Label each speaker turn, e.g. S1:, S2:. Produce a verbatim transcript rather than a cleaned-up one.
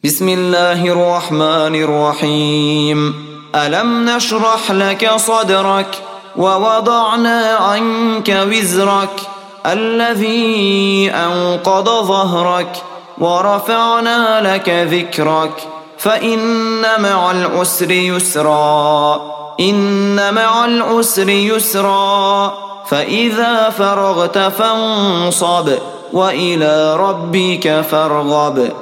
S1: بسم الله الرحمن الرحيم ألم نشرح لك صدرك ووضعنا عنك وزرك الذي أنقض ظهرك ورفعنا لك ذكرك فإن مع العسر يسرا إن مع العسر يسرا فإذا فرغت فانصب وإلى ربك فارغب.